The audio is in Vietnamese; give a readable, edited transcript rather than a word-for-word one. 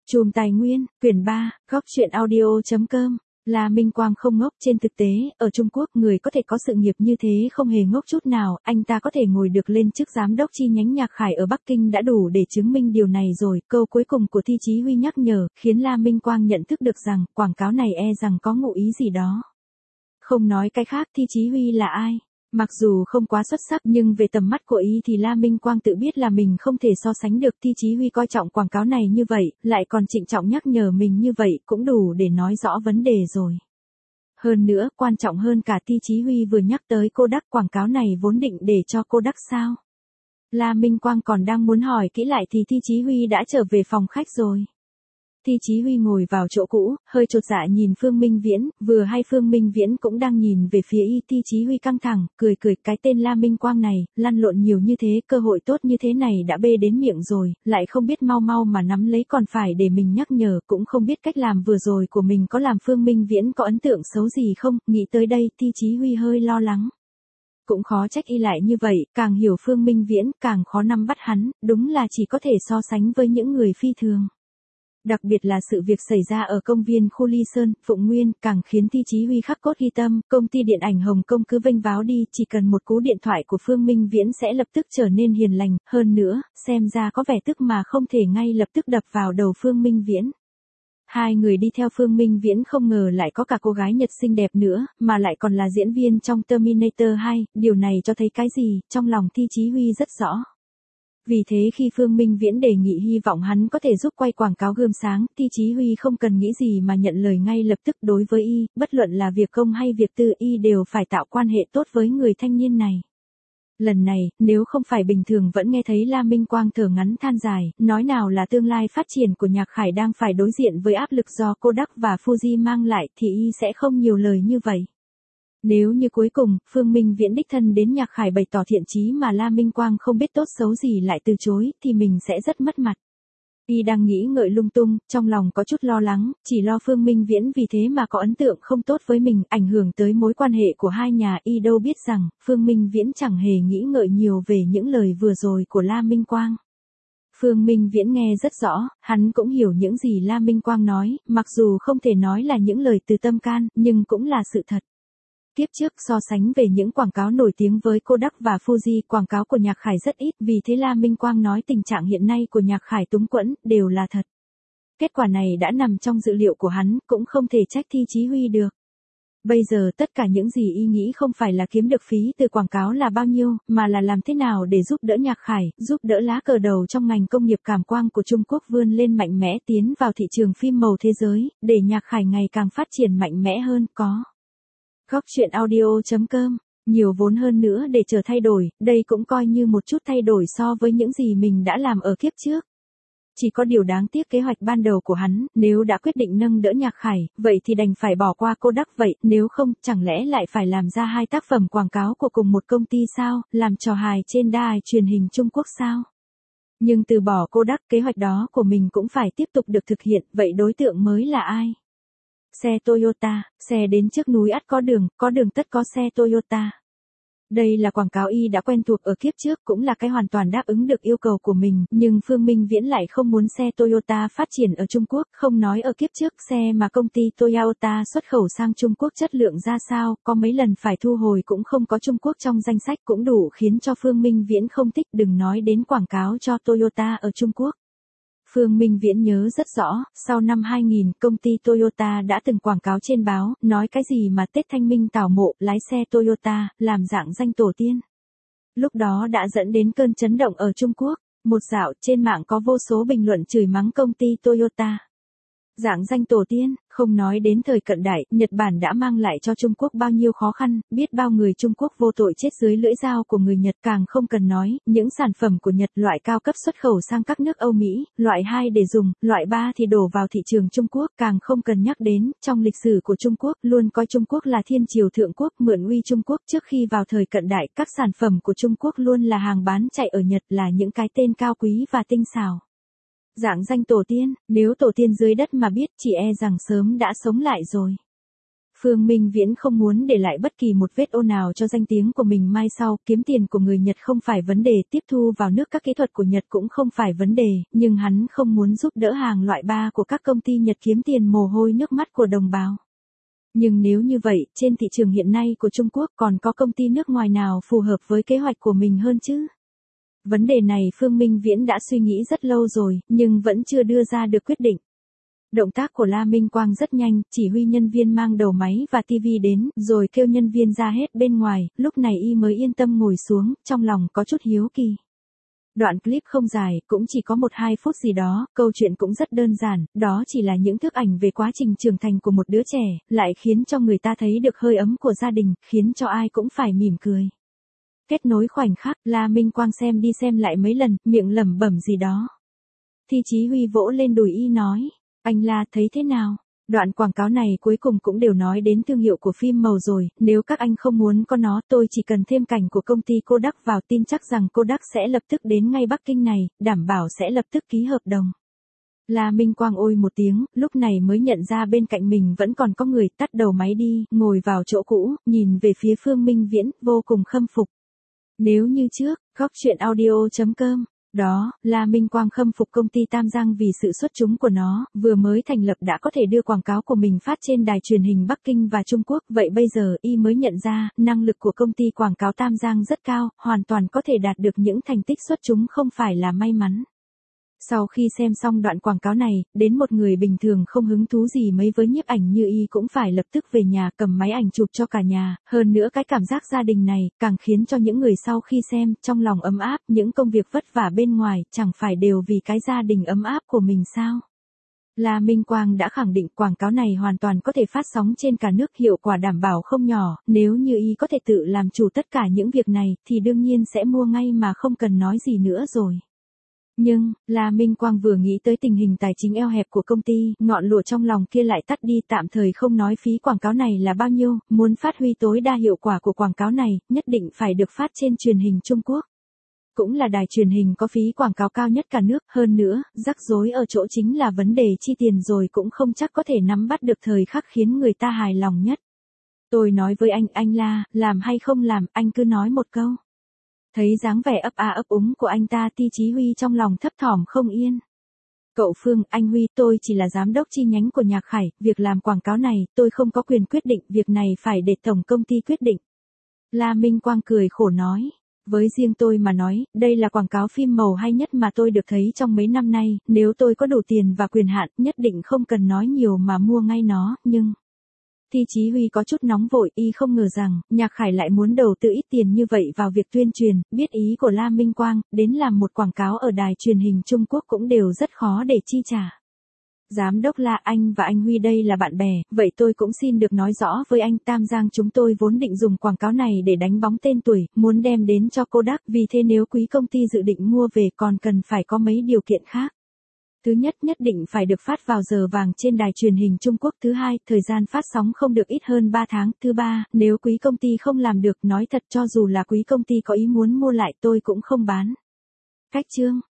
Chùm Tài Nguyên, quyển 3, góc truyện audio.com. La Minh Quang không ngốc, trên thực tế, ở Trung Quốc người có thể có sự nghiệp như thế không hề ngốc chút nào, anh ta có thể ngồi được lên chức giám đốc chi nhánh Nhạc Khải ở Bắc Kinh đã đủ để chứng minh điều này rồi. Câu cuối cùng của Thi Chí Huy nhắc nhở, khiến La Minh Quang nhận thức được rằng, quảng cáo này e rằng có ngụ ý gì đó. Không nói cái khác, Thi Chí Huy là ai? Mặc dù không quá xuất sắc nhưng về tầm mắt của y thì La Minh Quang tự biết là mình không thể so sánh được. Thi Chí Huy coi trọng quảng cáo này như vậy, lại còn trịnh trọng nhắc nhở mình như vậy cũng đủ để nói rõ vấn đề rồi. Hơn nữa, quan trọng hơn cả, Thi Chí Huy vừa nhắc tới Kodak, quảng cáo này vốn định để cho Kodak sao? La Minh Quang còn đang muốn hỏi kỹ lại thì Thi Chí Huy đã trở về phòng khách rồi. Thi Chí Huy ngồi vào chỗ cũ, hơi chột dạ nhìn Phương Minh Viễn, vừa hay Phương Minh Viễn cũng đang nhìn về phía y. Thi Chí Huy căng thẳng, cười, cái tên La Minh Quang này, lăn lộn nhiều như thế, cơ hội tốt như thế này đã bê đến miệng rồi, lại không biết mau mà nắm lấy, còn phải để mình nhắc nhở, cũng không biết cách làm vừa rồi của mình có làm Phương Minh Viễn có ấn tượng xấu gì không. Nghĩ tới đây, Thi Chí Huy hơi lo lắng. Cũng khó trách y lại như vậy, càng hiểu Phương Minh Viễn, càng khó nắm bắt hắn, đúng là chỉ có thể so sánh với những người phi thường. Đặc biệt là sự việc xảy ra ở công viên khu Ly Sơn, Phụng Nguyên, càng khiến Thi Chí Huy khắc cốt ghi tâm. Công ty điện ảnh Hồng Kông cứ vênh váo đi, chỉ cần một cú điện thoại của Phương Minh Viễn sẽ lập tức trở nên hiền lành, hơn nữa, xem ra có vẻ tức mà không thể ngay lập tức đập vào đầu Phương Minh Viễn. Hai người đi theo Phương Minh Viễn không ngờ lại có cả cô gái Nhật xinh đẹp nữa, mà lại còn là diễn viên trong Terminator 2, điều này cho thấy cái gì, trong lòng Thi Chí Huy rất rõ. Vì thế khi Phương Minh Viễn đề nghị hy vọng hắn có thể giúp quay quảng cáo gươm sáng, Thi Chí Huy không cần nghĩ gì mà nhận lời ngay lập tức. Đối với y, bất luận là việc công hay việc tư, y đều phải tạo quan hệ tốt với người thanh niên này. Lần này, nếu không phải bình thường vẫn nghe thấy La Minh Quang thở ngắn than dài, nói nào là tương lai phát triển của Nhạc Khải đang phải đối diện với áp lực do Kodak và Fuji mang lại, thì y sẽ không nhiều lời như vậy. Nếu như cuối cùng, Phương Minh Viễn đích thân đến Nhạc Khải bày tỏ thiện chí mà La Minh Quang không biết tốt xấu gì lại từ chối, thì mình sẽ rất mất mặt. Y đang nghĩ ngợi lung tung, trong lòng có chút lo lắng, chỉ lo Phương Minh Viễn vì thế mà có ấn tượng không tốt với mình, ảnh hưởng tới mối quan hệ của hai nhà. Y đâu biết rằng, Phương Minh Viễn chẳng hề nghĩ ngợi nhiều về những lời vừa rồi của La Minh Quang. Phương Minh Viễn nghe rất rõ, hắn cũng hiểu những gì La Minh Quang nói, mặc dù không thể nói là những lời từ tâm can, nhưng cũng là sự thật. Tiếp trước so sánh về những quảng cáo nổi tiếng với Kodak và Fuji, quảng cáo của Nhạc Khải rất ít, vì thế La Minh Quang nói tình trạng hiện nay của Nhạc Khải túng quẫn, đều là thật. Kết quả này đã nằm trong dự liệu của hắn, cũng không thể trách Thi Chí Huy được. Bây giờ tất cả những gì y nghĩ không phải là kiếm được phí từ quảng cáo là bao nhiêu, mà là làm thế nào để giúp đỡ Nhạc Khải, giúp đỡ lá cờ đầu trong ngành công nghiệp cảm quang của Trung Quốc vươn lên mạnh mẽ, tiến vào thị trường phim màu thế giới, để Nhạc Khải ngày càng phát triển mạnh mẽ hơn. Có góc truyện audio.com, nhiều vốn hơn nữa để chờ thay đổi, đây cũng coi như một chút thay đổi so với những gì mình đã làm ở kiếp trước. Chỉ có điều đáng tiếc kế hoạch ban đầu của hắn, nếu đã quyết định nâng đỡ Nhạc Khải, vậy thì đành phải bỏ qua Kodak vậy, nếu không, chẳng lẽ lại phải làm ra hai tác phẩm quảng cáo của cùng một công ty sao, làm trò hài trên đài truyền hình Trung Quốc sao? Nhưng từ bỏ Kodak, kế hoạch đó của mình cũng phải tiếp tục được thực hiện, vậy đối tượng mới là ai? Xe Toyota, xe đến trước núi ắt có đường tất có xe Toyota. Đây là quảng cáo y đã quen thuộc ở kiếp trước, cũng là cái hoàn toàn đáp ứng được yêu cầu của mình, nhưng Phương Minh Viễn lại không muốn xe Toyota phát triển ở Trung Quốc, không nói ở kiếp trước xe mà công ty Toyota xuất khẩu sang Trung Quốc chất lượng ra sao, có mấy lần phải thu hồi cũng không có Trung Quốc trong danh sách, cũng đủ khiến cho Phương Minh Viễn không thích, đừng nói đến quảng cáo cho Toyota ở Trung Quốc. Phương Minh Viễn nhớ rất rõ, sau năm 2000, công ty Toyota đã từng quảng cáo trên báo, nói cái gì mà Tết Thanh Minh tảo mộ, lái xe Toyota, làm rạng danh tổ tiên. Lúc đó đã dẫn đến cơn chấn động ở Trung Quốc, một dạo trên mạng có vô số bình luận chửi mắng công ty Toyota. Rạng danh tổ tiên, không nói đến thời cận đại, Nhật Bản đã mang lại cho Trung Quốc bao nhiêu khó khăn, biết bao người Trung Quốc vô tội chết dưới lưỡi dao của người Nhật, càng không cần nói, những sản phẩm của Nhật loại cao cấp xuất khẩu sang các nước Âu Mỹ, loại 2 để dùng, loại 3 thì đổ vào thị trường Trung Quốc, càng không cần nhắc đến, trong lịch sử của Trung Quốc, luôn coi Trung Quốc là thiên triều thượng quốc, mượn uy Trung Quốc. Trước khi vào thời cận đại, các sản phẩm của Trung Quốc luôn là hàng bán chạy ở Nhật, là những cái tên cao quý và tinh xảo. Rạng danh tổ tiên, nếu tổ tiên dưới đất mà biết, chỉ e rằng sớm đã sống lại rồi. Phương Minh Viễn không muốn để lại bất kỳ một vết ô nào cho danh tiếng của mình mai sau, kiếm tiền của người Nhật không phải vấn đề, tiếp thu vào nước các kỹ thuật của Nhật cũng không phải vấn đề, nhưng hắn không muốn giúp đỡ hàng loại ba của các công ty Nhật kiếm tiền mồ hôi nước mắt của đồng bào. Nhưng nếu như vậy, trên thị trường hiện nay của Trung Quốc còn có công ty nước ngoài nào phù hợp với kế hoạch của mình hơn chứ? Vấn đề này Phương Minh Viễn đã suy nghĩ rất lâu rồi, nhưng vẫn chưa đưa ra được quyết định. Động tác của La Minh Quang rất nhanh, chỉ huy nhân viên mang đầu máy và tivi đến, rồi kêu nhân viên ra hết bên ngoài, lúc này y mới yên tâm ngồi xuống, trong lòng có chút hiếu kỳ. Đoạn clip không dài, cũng chỉ có 1-2 phút gì đó, câu chuyện cũng rất đơn giản, đó chỉ là những thước ảnh về quá trình trưởng thành của một đứa trẻ, lại khiến cho người ta thấy được hơi ấm của gia đình, khiến cho ai cũng phải mỉm cười. Kết nối khoảnh khắc, La Minh Quang xem đi xem lại mấy lần, miệng lẩm bẩm gì đó. Thi Chí Huy vỗ lên đùi y nói, anh La thấy thế nào? Đoạn quảng cáo này cuối cùng cũng đều nói đến thương hiệu của phim màu rồi, nếu các anh không muốn có nó tôi chỉ cần thêm cảnh của công ty Kodak vào, tin chắc rằng Kodak sẽ lập tức đến ngay Bắc Kinh này, đảm bảo sẽ lập tức ký hợp đồng. La Minh Quang ôi một tiếng, lúc này mới nhận ra bên cạnh mình vẫn còn có người, tắt đầu máy đi, ngồi vào chỗ cũ, nhìn về phía Phương Minh Viễn, vô cùng khâm phục. Nếu như trước, góc chuyện audio.com. Đó, La Minh Quang khâm phục công ty Tam Giang vì sự xuất chúng của nó, vừa mới thành lập đã có thể đưa quảng cáo của mình phát trên đài truyền hình Bắc Kinh và Trung Quốc, vậy bây giờ y mới nhận ra, năng lực của công ty quảng cáo Tam Giang rất cao, hoàn toàn có thể đạt được những thành tích xuất chúng không phải là may mắn. Sau khi xem xong đoạn quảng cáo này, đến một người bình thường không hứng thú gì mấy với nhiếp ảnh như y cũng phải lập tức về nhà cầm máy ảnh chụp cho cả nhà, hơn nữa cái cảm giác gia đình này, càng khiến cho những người sau khi xem, trong lòng ấm áp, những công việc vất vả bên ngoài, chẳng phải đều vì cái gia đình ấm áp của mình sao? La Minh Quang đã khẳng định quảng cáo này hoàn toàn có thể phát sóng trên cả nước, hiệu quả đảm bảo không nhỏ, nếu như y có thể tự làm chủ tất cả những việc này, thì đương nhiên sẽ mua ngay mà không cần nói gì nữa rồi. Nhưng, La Minh Quang vừa nghĩ tới tình hình tài chính eo hẹp của công ty, ngọn lửa trong lòng kia lại tắt đi, tạm thời không nói phí quảng cáo này là bao nhiêu, muốn phát huy tối đa hiệu quả của quảng cáo này, nhất định phải được phát trên truyền hình Trung Quốc. Cũng là đài truyền hình có phí quảng cáo cao nhất cả nước, hơn nữa, rắc rối ở chỗ chính là vấn đề chi tiền rồi cũng không chắc có thể nắm bắt được thời khắc khiến người ta hài lòng nhất. Tôi nói với anh La, làm hay không làm, anh cứ nói một câu. Thấy dáng vẻ ấp a ấp úng của anh ta, Thi Chí Huy trong lòng thấp thỏm không yên. Cậu Phương, anh Huy, tôi chỉ là giám đốc chi nhánh của Nhạc Khải, việc làm quảng cáo này, tôi không có quyền quyết định, việc này phải để tổng công ty quyết định. La Minh Quang cười khổ nói, với riêng tôi mà nói, đây là quảng cáo phim màu hay nhất mà tôi được thấy trong mấy năm nay, nếu tôi có đủ tiền và quyền hạn, nhất định không cần nói nhiều mà mua ngay nó, nhưng... Thi Chí Huy có chút nóng vội, y không ngờ rằng, Nhạc Khải lại muốn đầu tư ít tiền như vậy vào việc tuyên truyền, biết ý của La Minh Quang, đến làm một quảng cáo ở đài truyền hình Trung Quốc cũng đều rất khó để chi trả. Giám đốc La, anh và anh Huy đây là bạn bè, vậy tôi cũng xin được nói rõ với anh, Tam Giang chúng tôi vốn định dùng quảng cáo này để đánh bóng tên tuổi, muốn đem đến cho Kodak, vì thế nếu quý công ty dự định mua về còn cần phải có mấy điều kiện khác. Thứ nhất, nhất định phải được phát vào giờ vàng trên đài truyền hình Trung Quốc. Thứ hai, thời gian phát sóng không được ít hơn 3 tháng. Thứ ba, nếu quý công ty không làm được, nói thật cho dù là quý công ty có ý muốn mua lại tôi cũng không bán. Cách chương